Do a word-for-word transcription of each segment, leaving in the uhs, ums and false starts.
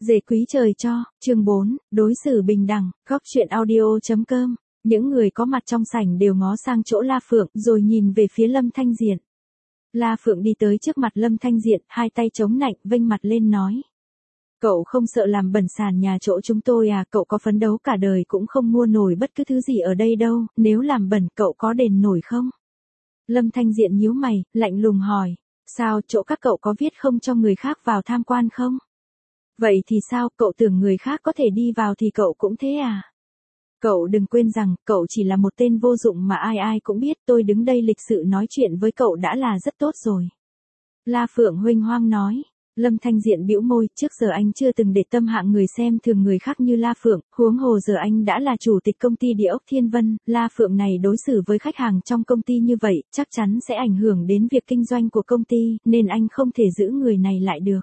Dề quý trời cho, chương bốn, đối xử bình đẳng, góc chuyện audio.com. Những người có mặt trong sảnh đều ngó sang chỗ La Phượng rồi nhìn về phía Lâm Thanh Diện. La Phượng đi tới trước mặt Lâm Thanh Diện, hai tay chống nạnh, vênh mặt lên nói. Cậu không sợ làm bẩn sàn nhà chỗ chúng tôi à, cậu có phấn đấu cả đời cũng không mua nổi bất cứ thứ gì ở đây đâu, nếu làm bẩn cậu có đền nổi không? Lâm Thanh Diện nhíu mày, lạnh lùng hỏi. Sao, chỗ các cậu có viết không cho người khác vào tham quan không? Vậy thì sao, cậu tưởng người khác có thể đi vào thì cậu cũng thế à? Cậu đừng quên rằng, cậu chỉ là một tên vô dụng mà ai ai cũng biết, tôi đứng đây lịch sự nói chuyện với cậu đã là rất tốt rồi. La Phượng huênh hoang nói. Lâm Thanh Diện bĩu môi, trước giờ anh chưa từng để tâm hạng người xem thường người khác như La Phượng, huống hồ giờ anh đã là chủ tịch công ty địa ốc Thiên Vân, La Phượng này đối xử với khách hàng trong công ty như vậy, chắc chắn sẽ ảnh hưởng đến việc kinh doanh của công ty, nên anh không thể giữ người này lại được.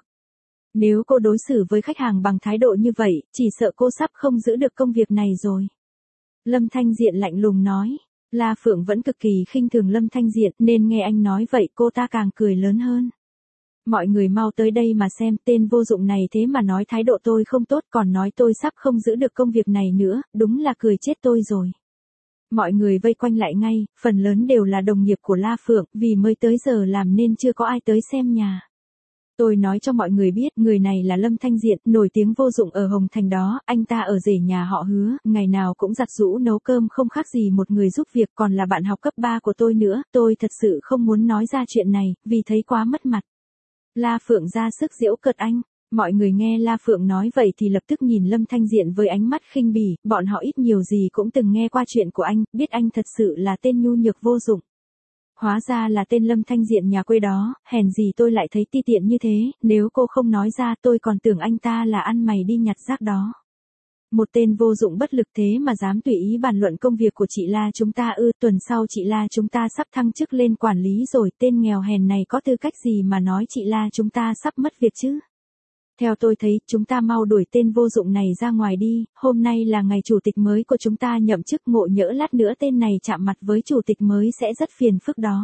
Nếu cô đối xử với khách hàng bằng thái độ như vậy, chỉ sợ cô sắp không giữ được công việc này rồi. Lâm Thanh Diện lạnh lùng nói. La Phượng vẫn cực kỳ khinh thường Lâm Thanh Diện, nên nghe anh nói vậy cô ta càng cười lớn hơn. Mọi người mau tới đây mà xem, tên vô dụng này thế mà nói thái độ tôi không tốt, còn nói tôi sắp không giữ được công việc này nữa, đúng là cười chết tôi rồi. Mọi người vây quanh lại ngay, phần lớn đều là đồng nghiệp của La Phượng, vì mới tới giờ làm nên chưa có ai tới xem nhà. Tôi nói cho mọi người biết, người này là Lâm Thanh Diện, nổi tiếng vô dụng ở Hồng Thành đó, anh ta ở rể nhà họ Hứa, ngày nào cũng giặt giũ nấu cơm không khác gì một người giúp việc, còn là bạn học cấp ba của tôi nữa, tôi thật sự không muốn nói ra chuyện này, vì thấy quá mất mặt. La Phượng ra sức giễu cợt anh. Mọi người nghe La Phượng nói vậy thì lập tức nhìn Lâm Thanh Diện với ánh mắt khinh bỉ, bọn họ ít nhiều gì cũng từng nghe qua chuyện của anh, biết anh thật sự là tên nhu nhược vô dụng. Hóa ra là tên Lâm Thanh Diện nhà quê đó, hèn gì tôi lại thấy ti tiện như thế, nếu cô không nói ra tôi còn tưởng anh ta là ăn mày đi nhặt rác đó. Một tên vô dụng bất lực thế mà dám tùy ý bàn luận công việc của chị La chúng ta ư, tuần sau chị La chúng ta sắp thăng chức lên quản lý rồi, tên nghèo hèn này có tư cách gì mà nói chị La chúng ta sắp mất việc chứ? Theo tôi thấy, chúng ta mau đuổi tên vô dụng này ra ngoài đi, hôm nay là ngày chủ tịch mới của chúng ta nhậm chức, ngộ nhỡ lát nữa tên này chạm mặt với chủ tịch mới sẽ rất phiền phức đó.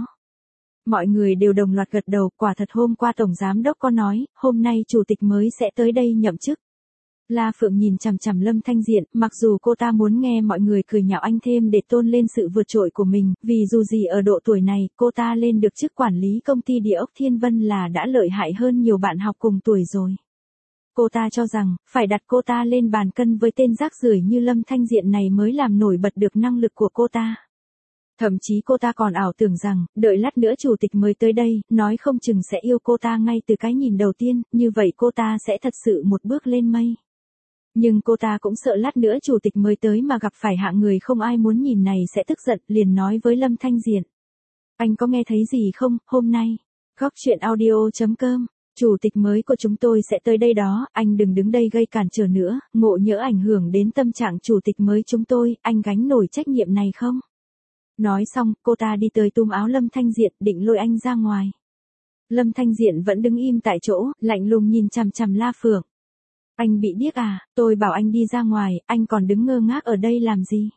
Mọi người đều đồng loạt gật đầu, quả thật hôm qua Tổng Giám Đốc có nói, hôm nay chủ tịch mới sẽ tới đây nhậm chức. La Phượng nhìn chằm chằm Lâm Thanh Diện, mặc dù cô ta muốn nghe mọi người cười nhạo anh thêm để tôn lên sự vượt trội của mình, vì dù gì ở độ tuổi này, cô ta lên được chức quản lý công ty địa ốc Thiên Vân là đã lợi hại hơn nhiều bạn học cùng tuổi rồi. Cô ta cho rằng, phải đặt cô ta lên bàn cân với tên rác rưởi như Lâm Thanh Diện này mới làm nổi bật được năng lực của cô ta. Thậm chí cô ta còn ảo tưởng rằng, đợi lát nữa chủ tịch mới tới đây, nói không chừng sẽ yêu cô ta ngay từ cái nhìn đầu tiên, như vậy cô ta sẽ thật sự một bước lên mây. Nhưng cô ta cũng sợ lát nữa chủ tịch mới tới mà gặp phải hạng người không ai muốn nhìn này sẽ tức giận, liền nói với Lâm Thanh Diện. Anh có nghe thấy gì không, hôm nay, góc chuyện audio.com, chủ tịch mới của chúng tôi sẽ tới đây đó, anh đừng đứng đây gây cản trở nữa, ngộ nhỡ ảnh hưởng đến tâm trạng chủ tịch mới chúng tôi, anh gánh nổi trách nhiệm này không? Nói xong, cô ta đi tới túm áo Lâm Thanh Diện, định lôi anh ra ngoài. Lâm Thanh Diện vẫn đứng im tại chỗ, lạnh lùng nhìn chằm chằm La Phượng. Anh bị điếc à, tôi bảo anh đi ra ngoài, anh còn đứng ngơ ngác ở đây làm gì?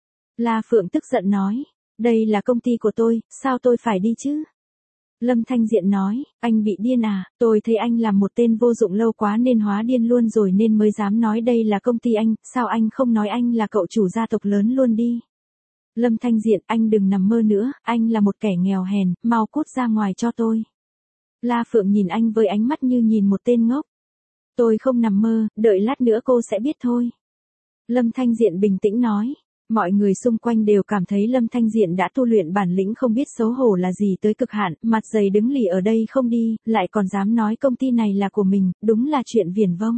La Phượng tức giận nói, đây là công ty của tôi, sao tôi phải đi chứ? Lâm Thanh Diện nói, anh bị điên à, tôi thấy anh làm một tên vô dụng lâu quá nên hóa điên luôn rồi nên mới dám nói đây là công ty anh, sao anh không nói anh là cậu chủ gia tộc lớn luôn đi? Lâm Thanh Diện, anh đừng nằm mơ nữa, anh là một kẻ nghèo hèn, mau cút ra ngoài cho tôi. La Phượng nhìn anh với ánh mắt như nhìn một tên ngốc. Tôi không nằm mơ, đợi lát nữa cô sẽ biết thôi. Lâm Thanh Diện bình tĩnh nói. Mọi người xung quanh đều cảm thấy Lâm Thanh Diện đã tu luyện bản lĩnh không biết xấu hổ là gì tới cực hạn, mặt dày đứng lì ở đây không đi, lại còn dám nói công ty này là của mình, đúng là chuyện viển vông.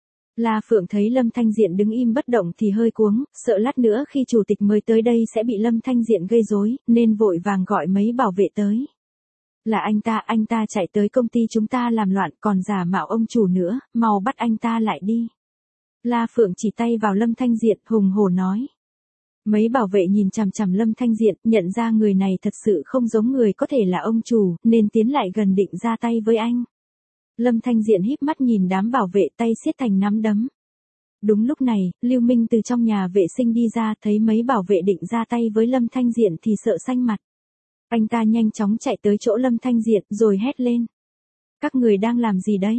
La Phượng thấy Lâm Thanh Diện đứng im bất động thì hơi cuống, sợ lát nữa khi chủ tịch mới tới đây sẽ bị Lâm Thanh Diện gây rối, nên vội vàng gọi mấy bảo vệ tới. Là anh ta, anh ta chạy tới công ty chúng ta làm loạn còn giả mạo ông chủ nữa, mau bắt anh ta lại đi. La Phượng chỉ tay vào Lâm Thanh Diện, hùng hổ nói. Mấy bảo vệ nhìn chằm chằm Lâm Thanh Diện, nhận ra người này thật sự không giống người có thể là ông chủ, nên tiến lại gần định ra tay với anh. Lâm Thanh Diện híp mắt nhìn đám bảo vệ, tay siết thành nắm đấm. Đúng lúc này, Lưu Minh từ trong nhà vệ sinh đi ra, thấy mấy bảo vệ định ra tay với Lâm Thanh Diện thì sợ xanh mặt. Anh ta nhanh chóng chạy tới chỗ Lâm Thanh Diện rồi hét lên. Các người đang làm gì đấy?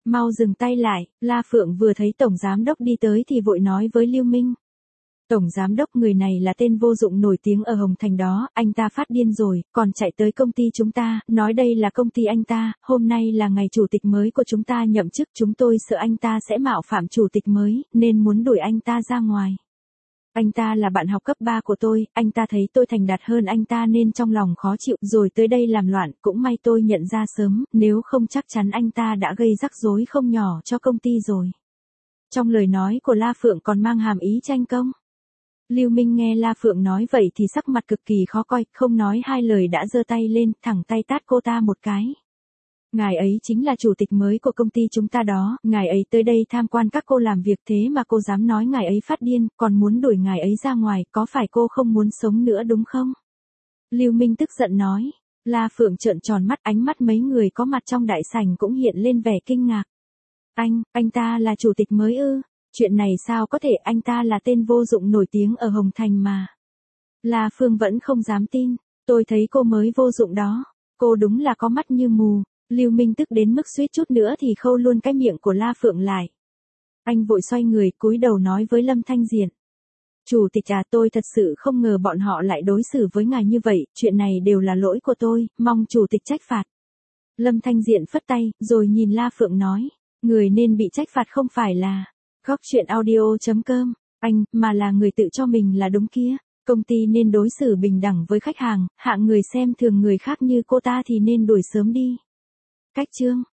Mau dừng tay lại, La Phượng vừa thấy Tổng Giám Đốc đi tới thì vội nói với Lưu Minh. Tổng Giám Đốc, người này là tên vô dụng nổi tiếng ở Hồng Thành đó, anh ta phát điên rồi, còn chạy tới công ty chúng ta, nói đây là công ty anh ta, hôm nay là ngày chủ tịch mới của chúng ta nhậm chức, chúng tôi sợ anh ta sẽ mạo phạm chủ tịch mới, nên muốn đuổi anh ta ra ngoài. Anh ta là bạn học cấp ba của tôi, anh ta thấy tôi thành đạt hơn anh ta nên trong lòng khó chịu rồi tới đây làm loạn, cũng may tôi nhận ra sớm, nếu không chắc chắn anh ta đã gây rắc rối không nhỏ cho công ty rồi. Trong lời nói của La Phượng còn mang hàm ý tranh công. Lưu Minh nghe La Phượng nói vậy thì sắc mặt cực kỳ khó coi, không nói hai lời đã giơ tay lên, thẳng tay tát cô ta một cái. Ngài ấy chính là chủ tịch mới của công ty chúng ta đó, ngài ấy tới đây tham quan các cô làm việc thế mà cô dám nói ngài ấy phát điên, còn muốn đuổi ngài ấy ra ngoài, có phải cô không muốn sống nữa đúng không? Lưu Minh tức giận nói. La Phượng trợn tròn mắt, ánh mắt mấy người có mặt trong đại sảnh cũng hiện lên vẻ kinh ngạc. Anh, anh ta là chủ tịch mới ư? Chuyện này sao có thể, anh ta là tên vô dụng nổi tiếng ở Hồng Thành mà. La Phương vẫn không dám tin, tôi thấy cô mới vô dụng đó, cô đúng là có mắt như mù. Lưu Minh tức đến mức suýt chút nữa thì khâu luôn cái miệng của La Phượng lại. Anh vội xoay người cúi đầu nói với Lâm Thanh Diện. Chủ tịch à, tôi thật sự không ngờ bọn họ lại đối xử với ngài như vậy, chuyện này đều là lỗi của tôi, mong chủ tịch trách phạt. Lâm Thanh Diện phất tay, rồi nhìn La Phượng nói, người nên bị trách phạt không phải là Góc Chuyện Audio chấm com, anh, mà là người tự cho mình là đúng kia. Công ty nên đối xử bình đẳng với khách hàng, hạng người xem thường người khác như cô ta thì nên đuổi sớm đi. Cách chương